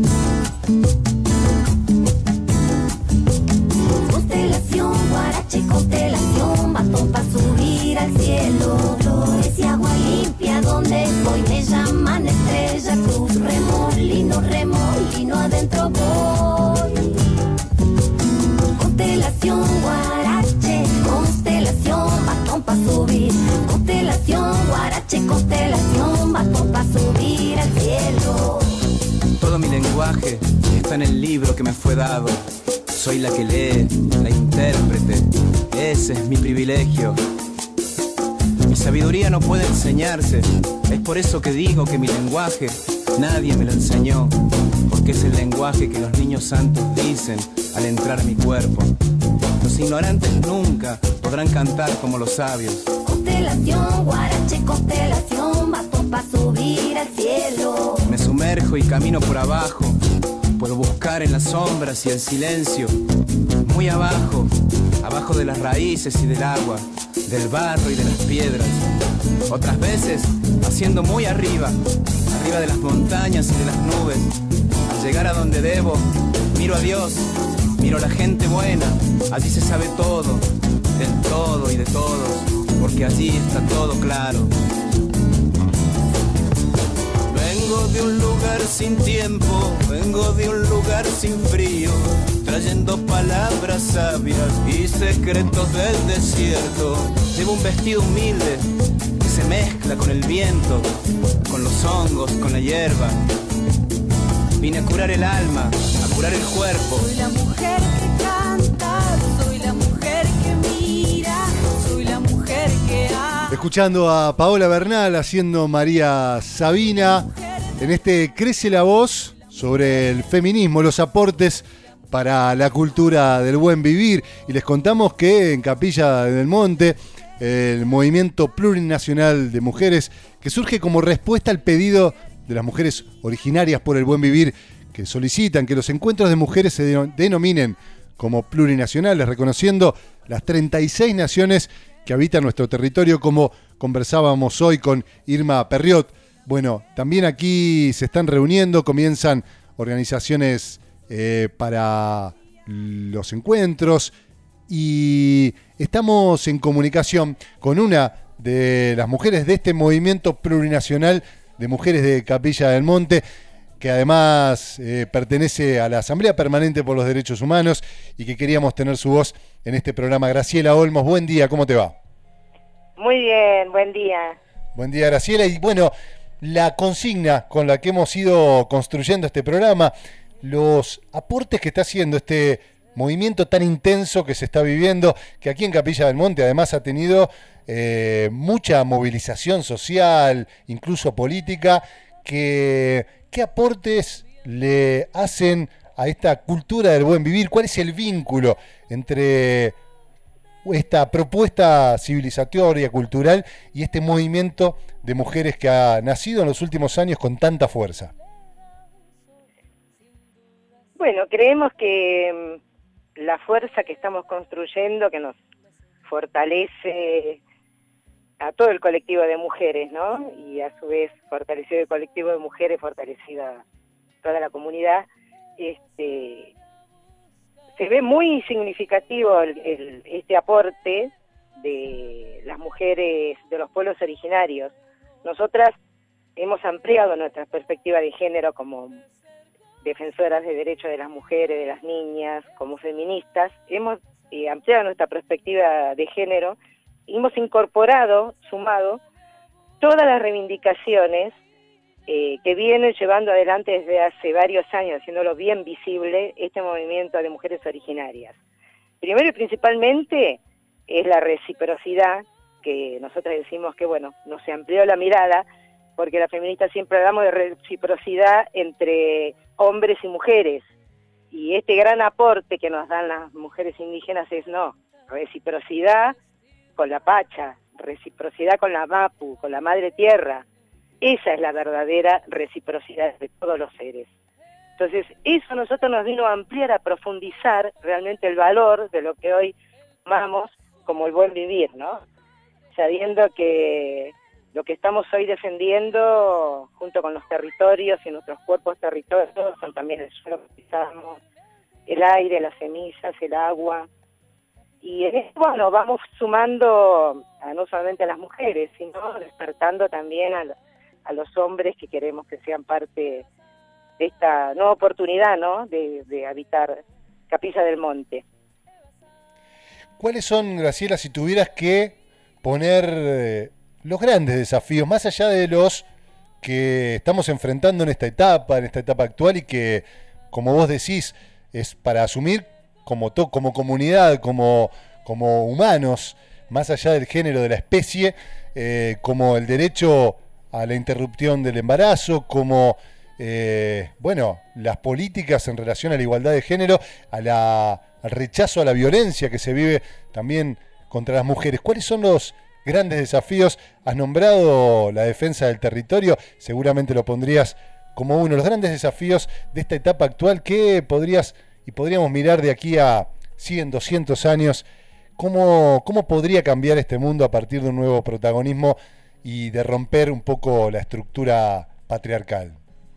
Constelación, guarache, constelación, batón para subir al cielo. Flores y agua limpia, donde voy me llaman estrella, cruz, remolino, remolino, adentro voy. Constelación, guarache, constelación, batón para subir. Constelación, guarache, constelación, batón para subir al cielo. Todo mi lenguaje está en el libro que me fue dado. Soy la que lee, la intérprete, ese es mi privilegio. Mi sabiduría no puede enseñarse, es por eso que digo que mi lenguaje nadie me lo enseñó, porque es el lenguaje que los niños santos dicen al entrar a mi cuerpo. Los ignorantes nunca podrán cantar como los sabios. Constelación, guarache, constelación, batón para subir al cielo. Me sumerjo y camino por abajo. Puedo buscar en las sombras y el silencio, muy abajo, abajo de las raíces y del agua, del barro y de las piedras. Otras veces, haciendo muy arriba, arriba de las montañas y de las nubes. Al llegar a donde debo, miro a Dios, miro a la gente buena. Allí se sabe todo, del todo y de todos, porque allí está todo claro. Vengo de un lugar sin tiempo, vengo de un lugar sin frío, trayendo palabras sabias y secretos del desierto. Llevo un vestido humilde que se mezcla con el viento, con los hongos, con la hierba. Vine a curar el alma, a curar el cuerpo. Soy la mujer que canta, soy la mujer que mira, soy la mujer que ama. Escuchando a Paola Bernal haciendo María Sabina en este Crece la Voz sobre el feminismo, los aportes para la cultura del buen vivir. Y les contamos que en Capilla del Monte, el movimiento plurinacional de mujeres, que surge como respuesta al pedido de las mujeres originarias por el buen vivir, que solicitan que los encuentros de mujeres se denominen como plurinacionales, reconociendo las treinta y seis naciones que habitan nuestro territorio, como conversábamos hoy con Irma Perriot. Bueno, también aquí se están reuniendo, comienzan organizaciones eh, para los encuentros y estamos en comunicación con una de las mujeres de este movimiento plurinacional de mujeres de Capilla del Monte, que además eh, pertenece a la Asamblea Permanente por los Derechos Humanos y que queríamos tener su voz en este programa. Graciela Olmos, buen día, ¿cómo te va? Muy bien, buen día. Buen día, Graciela. Y bueno, la consigna con la que hemos ido construyendo este programa, los aportes que está haciendo este movimiento tan intenso que se está viviendo, que aquí en Capilla del Monte además ha tenido eh, mucha movilización social, incluso política, que, ¿qué aportes le hacen a esta cultura del buen vivir? ¿Cuál es el vínculo entre esta propuesta civilizatoria, cultural y este movimiento de mujeres que ha nacido en los últimos años con tanta fuerza? Bueno, creemos que la fuerza que estamos construyendo, que nos fortalece a todo el colectivo de mujeres, ¿no? Y a su vez fortalecido el colectivo de mujeres, fortalecida toda la comunidad, este, se ve muy significativo el, el, este aporte de las mujeres de los pueblos originarios. Nosotras hemos ampliado nuestra perspectiva de género como defensoras de derechos de las mujeres, de las niñas, como feministas. Hemos eh, ampliado nuestra perspectiva de género y hemos incorporado, sumado, todas las reivindicaciones eh, que vienen llevando adelante desde hace varios años, haciéndolo bien visible, este movimiento de mujeres originarias. Primero y principalmente es la reciprocidad, que nosotros decimos que, bueno, no se amplió la mirada, porque las feministas siempre hablamos de reciprocidad entre hombres y mujeres, y este gran aporte que nos dan las mujeres indígenas es no, reciprocidad con la Pacha, reciprocidad con la Mapu, con la Madre Tierra. Esa es la verdadera reciprocidad de todos los seres. Entonces, eso a nosotros nos vino a ampliar, a profundizar realmente el valor de lo que hoy llamamos como el buen vivir, ¿no? Sabiendo que lo que estamos hoy defendiendo, junto con los territorios y nuestros cuerpos territorios, son también el suelo que pisamos, el aire, las semillas, el agua. Y en esto, bueno, vamos sumando a no solamente a las mujeres, sino despertando también a, a los hombres que queremos que sean parte de esta nueva oportunidad, ¿no?, de, de habitar Capilla del Monte. ¿Cuáles son, Graciela, si tuvieras que poner eh, los grandes desafíos, más allá de los que estamos enfrentando en esta etapa, en esta etapa actual, y que, como vos decís, es para asumir como, to como comunidad, como, como humanos, más allá del género, de la especie, eh, como el derecho a la interrupción del embarazo, como eh, bueno, las políticas en relación a la igualdad de género, a la, al rechazo a la violencia que se vive también contra las mujeres? ¿Cuáles son los grandes desafíos? Has nombrado la defensa del territorio, seguramente lo pondrías como uno. Los grandes desafíos de esta etapa actual, ¿qué podrías y podríamos mirar de aquí a cien, doscientos años? ¿Cómo, cómo podría cambiar este mundo a partir de un nuevo protagonismo y de romper un poco la estructura patriarcal?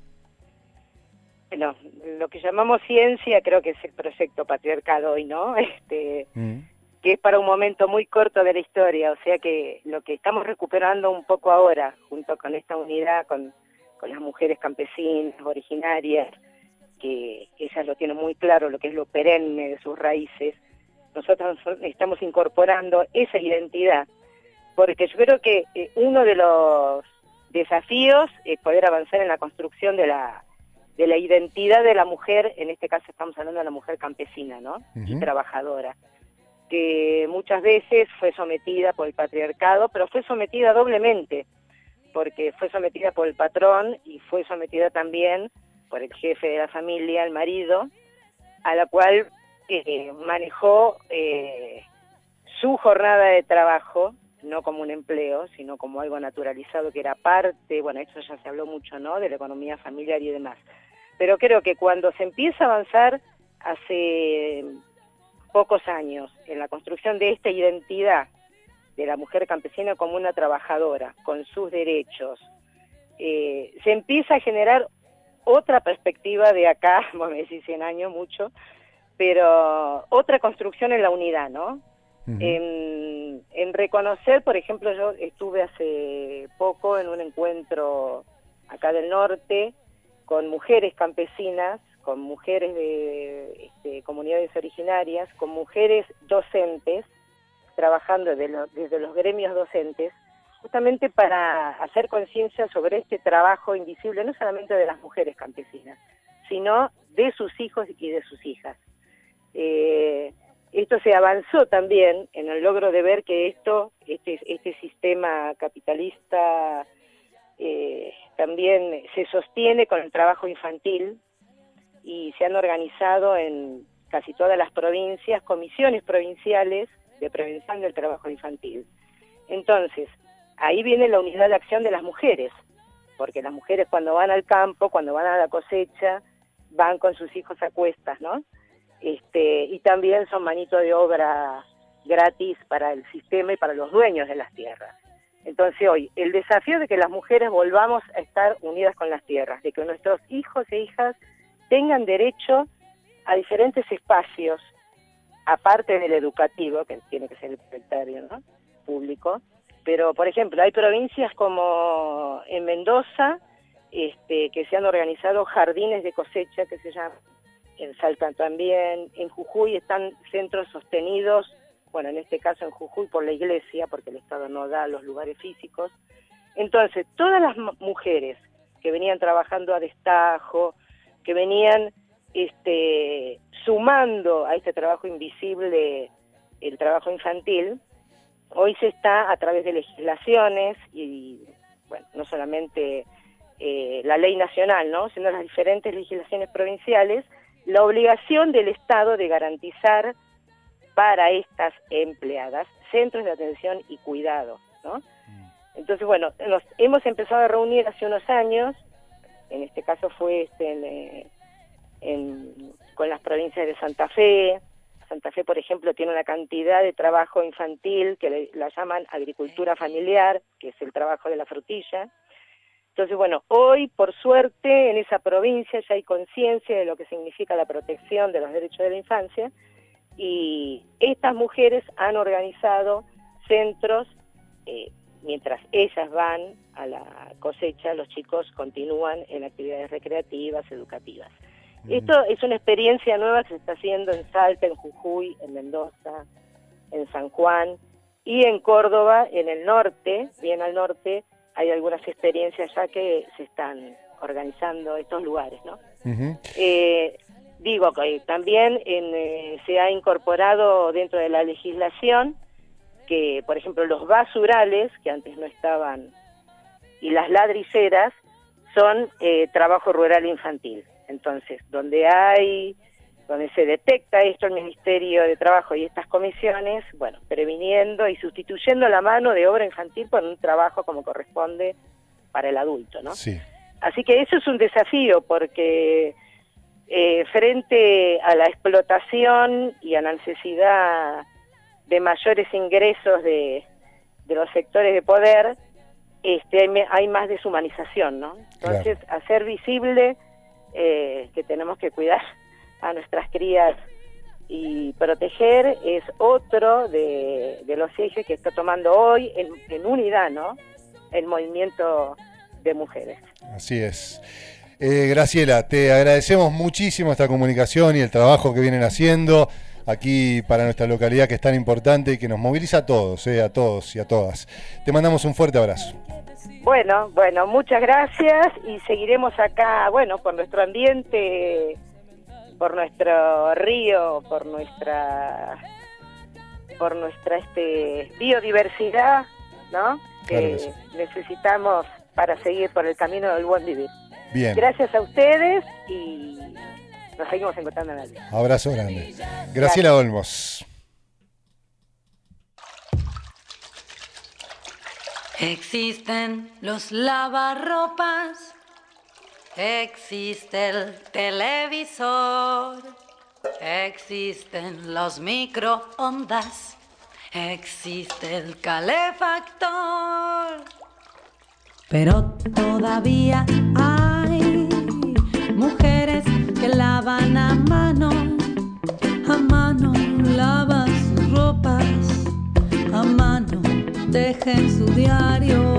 Bueno, lo que llamamos ciencia creo que es el proyecto patriarcal hoy, ¿no? Este, mm. que es para un momento muy corto de la historia, o sea que lo que estamos recuperando un poco ahora, junto con esta unidad, con, con las mujeres campesinas, originarias, que ellas lo tienen muy claro, lo que es lo perenne de sus raíces, nosotros estamos incorporando esa identidad, porque yo creo que eh, uno de los desafíos es poder avanzar en la construcción de la de la identidad de la mujer, en este caso estamos hablando de la mujer campesina, ¿no? Uh-huh. Y trabajadora, que muchas veces fue sometida por el patriarcado, pero fue sometida doblemente, porque fue sometida por el patrón y fue sometida también por el jefe de la familia, el marido, a la cual eh, manejó eh, su jornada de trabajo, no como un empleo, sino como algo naturalizado que era parte, bueno, eso ya se habló mucho, ¿no?, de la economía familiar y demás. Pero creo que cuando se empieza a avanzar hace pocos años en la construcción de esta identidad de la mujer campesina como una trabajadora, con sus derechos, eh, se empieza a generar otra perspectiva de acá, bueno, me decís cien años, mucho, pero otra construcción en la unidad, ¿no? Uh-huh. En, en reconocer, por ejemplo, yo estuve hace poco en un encuentro acá del norte con mujeres campesinas, con mujeres de este, comunidades originarias, con mujeres docentes, trabajando de lo, desde los gremios docentes, justamente para hacer conciencia sobre este trabajo invisible, no solamente de las mujeres campesinas, sino de sus hijos y de sus hijas. Eh, esto se avanzó también en el logro de ver que esto, este, este sistema capitalista eh, también se sostiene con el trabajo infantil, y se han organizado en casi todas las provincias comisiones provinciales de prevención del trabajo infantil. Entonces, ahí viene la unidad de acción de las mujeres, porque las mujeres cuando van al campo, cuando van a la cosecha, van con sus hijos a cuestas, ¿no? Este, y también son manito de obra gratis para el sistema y para los dueños de las tierras. Entonces hoy, el desafío de que las mujeres volvamos a estar unidas con las tierras, de que nuestros hijos e hijas tengan derecho a diferentes espacios, aparte del educativo, que tiene que ser el prioritario, ¿no?, público. Pero, por ejemplo, hay provincias como en Mendoza, este, que se han organizado jardines de cosecha, que se llaman, en Salta también, en Jujuy están centros sostenidos, bueno, en este caso en Jujuy por la iglesia, porque el Estado no da los lugares físicos. Entonces, todas las mujeres que venían trabajando a destajo, que venían este, sumando a este trabajo invisible el trabajo infantil, hoy se está a través de legislaciones y, bueno, no solamente eh, la ley nacional, ¿no?, sino las diferentes legislaciones provinciales, la obligación del Estado de garantizar para estas empleadas centros de atención y cuidado, ¿no? Entonces, bueno, nos hemos empezado a reunir hace unos años, en este caso fue este, en, eh, en, con las provincias de Santa Fe. Santa Fe, por ejemplo, tiene una cantidad de trabajo infantil que le, la llaman agricultura familiar, que es el trabajo de la frutilla. Entonces, bueno, hoy, por suerte, en esa provincia ya hay conciencia de lo que significa la protección de los derechos de la infancia, y estas mujeres han organizado centros, eh, mientras ellas van a la cosecha, los chicos continúan en actividades recreativas, educativas. Mm. Esto es una experiencia nueva que se está haciendo en Salta, en Jujuy, en Mendoza, en San Juan y en Córdoba, en el norte, bien al norte, hay algunas experiencias ya que se están organizando estos lugares, ¿no? Uh-huh. Eh, digo que también en, eh, se ha incorporado dentro de la legislación que, por ejemplo, los basurales, que antes no estaban, y las ladriceras, son eh, trabajo rural infantil. Entonces, donde hay, donde se detecta esto, el Ministerio de Trabajo y estas comisiones, bueno, previniendo y sustituyendo la mano de obra infantil por un trabajo como corresponde para el adulto, ¿no? Sí. Así que eso es un desafío, porque eh, frente a la explotación y a la necesidad de mayores ingresos de, de los sectores de poder, este, hay, hay más deshumanización, ¿no? Entonces, claro, hacer visible eh, que tenemos que cuidar a nuestras crías y proteger es otro de, de los ejes que está tomando hoy en, en unidad, ¿no?, el movimiento de mujeres. Así es. Eh, Graciela, te agradecemos muchísimo esta comunicación y el trabajo que vienen haciendo aquí para nuestra localidad, que es tan importante y que nos moviliza a todos, eh, a todos y a todas. Te mandamos un fuerte abrazo. Bueno, bueno, muchas gracias, y seguiremos acá, bueno, por nuestro ambiente, por nuestro río, por nuestra por nuestra este biodiversidad, ¿no? Claro que que sí. necesitamos para seguir por el camino del buen vivir. Bien. Gracias a ustedes y nos seguimos encontrando en la vida. Abrazo grande. Graciela Olmos. Existen los lavarropas, existe el televisor, existen los microondas, existe el calefactor. Pero todavía hay mujeres que lavan a mano, a mano lavan sus ropas, a mano tejen su diario.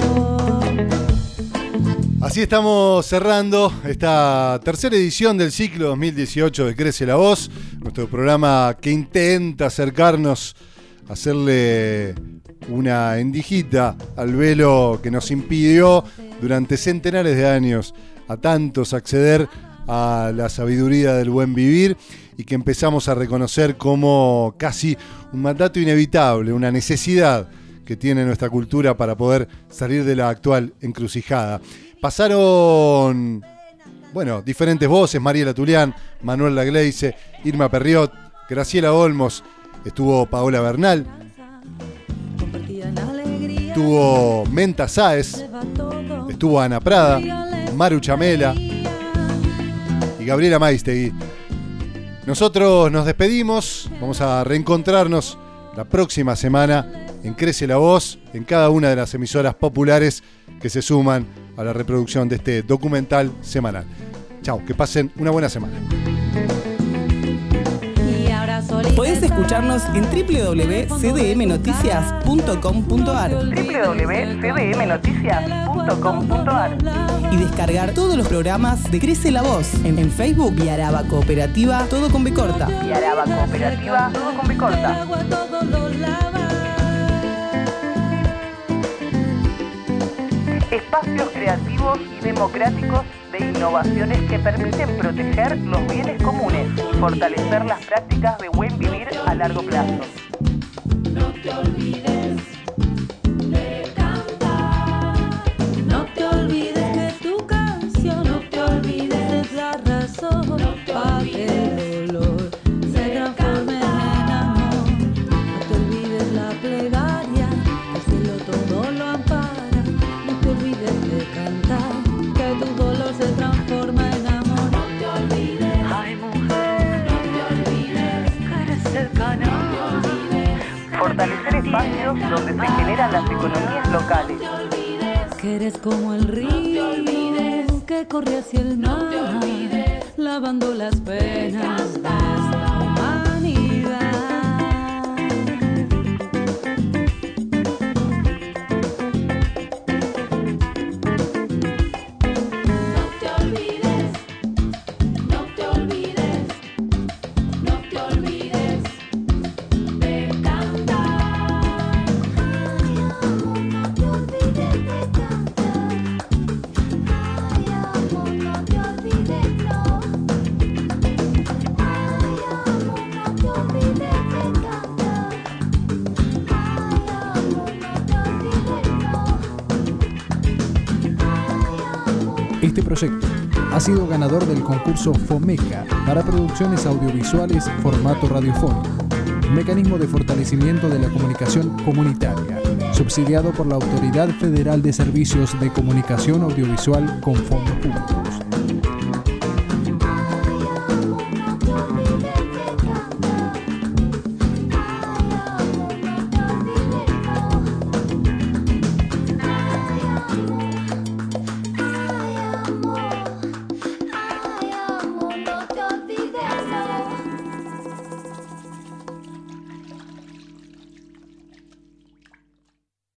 Así estamos cerrando esta tercera edición del ciclo dos mil dieciocho de Crece la Voz, nuestro programa que intenta acercarnos, hacerle una endijita al velo que nos impidió durante centenares de años a tantos acceder a la sabiduría del buen vivir, y que empezamos a reconocer como casi un mandato inevitable, una necesidad que tiene nuestra cultura para poder salir de la actual encrucijada. Pasaron, bueno, diferentes voces: Mariela Tulián, Manuel Lagleize, Irma Perriot, Graciela Olmos, estuvo Paola Bernal, estuvo Menta Sáez, estuvo Ana Prada, Maru Chamela y Gabriela Maistegui. Nosotros nos despedimos, vamos a reencontrarnos la próxima semana en Crece la Voz, en cada una de las emisoras populares que se suman a la reproducción de este documental semanal. Chau, que pasen una buena semana. Podés escucharnos en doble u doble u doble u punto c d m noticias punto com punto a r doble u doble u doble u punto c d m noticias punto com punto a r y descargar todos los programas de Crece la Voz en, en Facebook y Araba Cooperativa, todo con B corta. Y Araba Cooperativa, todo con B corta. Espacios creativos y democráticos de innovaciones que permiten proteger los bienes comunes y fortalecer las prácticas de buen vivir a largo plazo. No te olvides de cantar, no te olvides de tu canción, no te olvides de la razón, para que el dolor se transforme en amor. No te olvides la plegaria, el cielo todo lo ampara, no te olvides de cantar, que tu dolor se transforma en amor. No te olvides. fortalecer espacios donde se generan las economías locales. Que eres como el río que corre hacia el mar, lavando las penas de esta humanidad. Este proyecto ha sido ganador del concurso FOMECA para producciones audiovisuales formato radiofónico, mecanismo de fortalecimiento de la comunicación comunitaria, subsidiado por la Autoridad Federal de Servicios de Comunicación Audiovisual con fondos públicos.